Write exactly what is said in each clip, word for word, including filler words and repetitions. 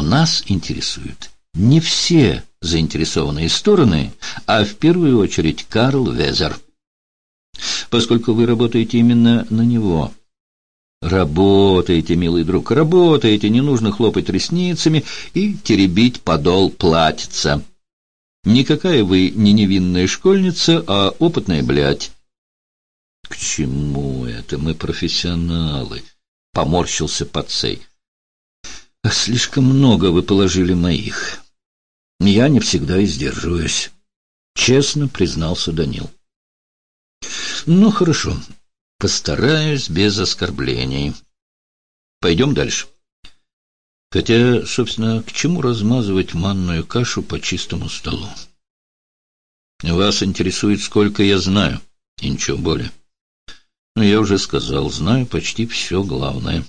нас интересуют не все заинтересованные стороны, а в первую очередь Карл Везер, поскольку вы работаете именно на него. Работаете, милый друг, работаете, не нужно хлопать ресницами и теребить подол платьица. Никакая вы не невинная школьница, а опытная блядь. — К чему это? Мы профессионалы, — поморщился Пацей. — Слишком много вы положили моих. Я не всегда и сдерживаюсь, — честно признался Данил. — Ну, хорошо, постараюсь без оскорблений. Пойдем дальше. Хотя, собственно, к чему размазывать манную кашу по чистому столу? Вас интересует, сколько я знаю, и ничего более. Но я уже сказал, знаю почти все главное.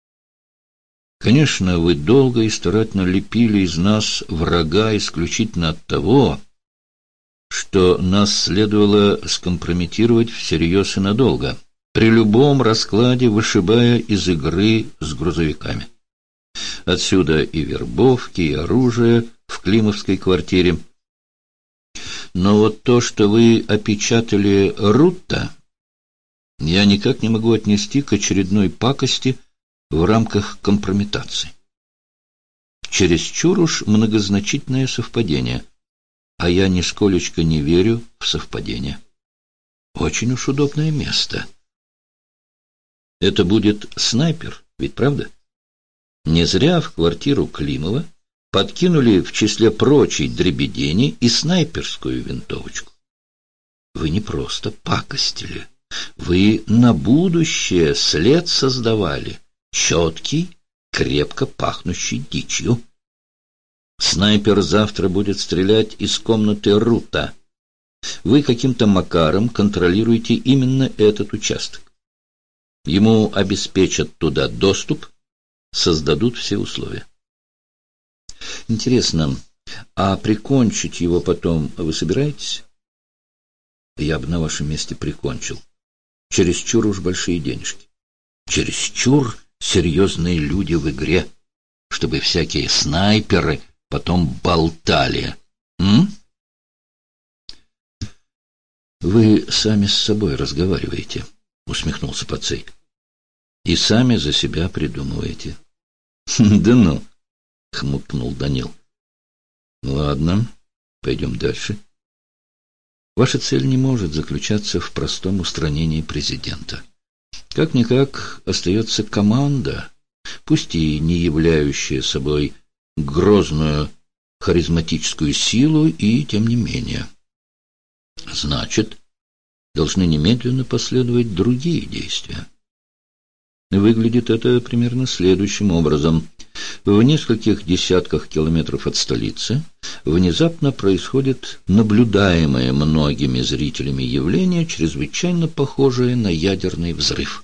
Конечно, вы долго и старательно лепили из нас врага исключительно от того, что нас следовало скомпрометировать всерьез и надолго, при любом раскладе вышибая из игры с грузовиками. Отсюда и вербовки, и оружие в климовской квартире. Но вот то, что вы опечатали Рутта, я никак не могу отнести к очередной пакости в рамках компрометации. Чересчур уж многозначительное совпадение, а я нисколечко не верю в совпадение. Очень уж удобное место. Это будет снайпер, ведь правда? Не зря в квартиру Климова подкинули в числе прочей дребедени и снайперскую винтовочку. Вы не просто пакостили, вы на будущее след создавали, четкий, крепко пахнущий дичью. Снайпер завтра будет стрелять из комнаты Рута. Вы каким-то макаром контролируете именно этот участок. Ему обеспечат туда доступ, создадут все условия. Интересно, а прикончить его потом вы собираетесь? Я бы на вашем месте прикончил. Чересчур уж большие денежки. Чересчур серьезные люди в игре, чтобы всякие снайперы потом болтали. М? Вы сами с собой разговариваете, усмехнулся Пацей. И сами за себя придумываете. Да ну, хмыкнул Данил. Ладно, пойдем дальше. Ваша цель не может заключаться в простом устранении президента. Как-никак остается команда, пусть и не являющая собой грозную харизматическую силу, и тем не менее. Значит, должны немедленно последовать другие действия. Выглядит это примерно следующим образом. В нескольких десятках километров от столицы внезапно происходит наблюдаемое многими зрителями явление, чрезвычайно похожее на ядерный взрыв.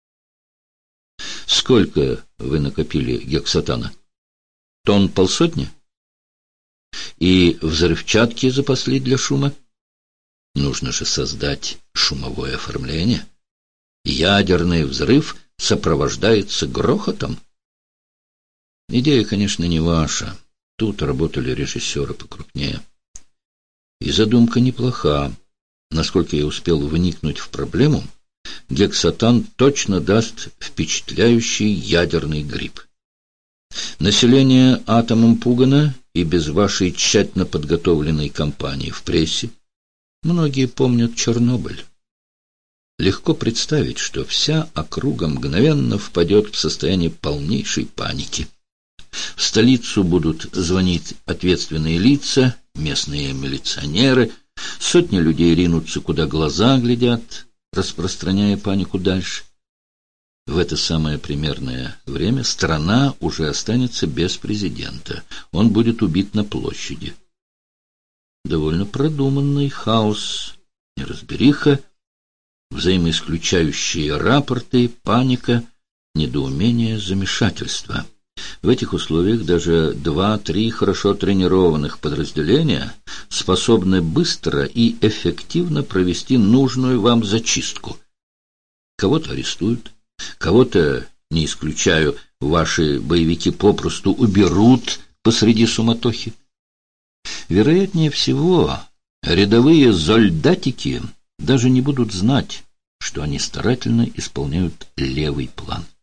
Сколько вы накопили гексатана? Тонн полсотни? И взрывчатки запасли для шума? Нужно же создать шумовое оформление. Ядерный взрыв сопровождается грохотом. Идея, конечно, не ваша. Тут работали режиссеры покрупнее. И задумка неплоха. Насколько я успел вникнуть в проблему, гексатан точно даст впечатляющий ядерный гриб. Население атомом пугано, и без вашей тщательно подготовленной кампании в прессе многие помнят Чернобыль. Легко представить, что вся округа мгновенно впадет в состояние полнейшей паники. В столицу будут звонить ответственные лица, местные милиционеры, сотни людей ринутся, куда глаза глядят, распространяя панику дальше. В это самое примерное время страна уже останется без президента. Он будет убит на площади. Довольно продуманный хаос, неразбериха, взаимоисключающие рапорты, паника, недоумение, замешательство. В этих условиях даже два-три хорошо тренированных подразделения способны быстро и эффективно провести нужную вам зачистку. Кого-то арестуют, кого-то, не исключаю, ваши боевики попросту уберут посреди суматохи. Вероятнее всего, рядовые зольдатики даже не будут знать, что они старательно исполняют левый план.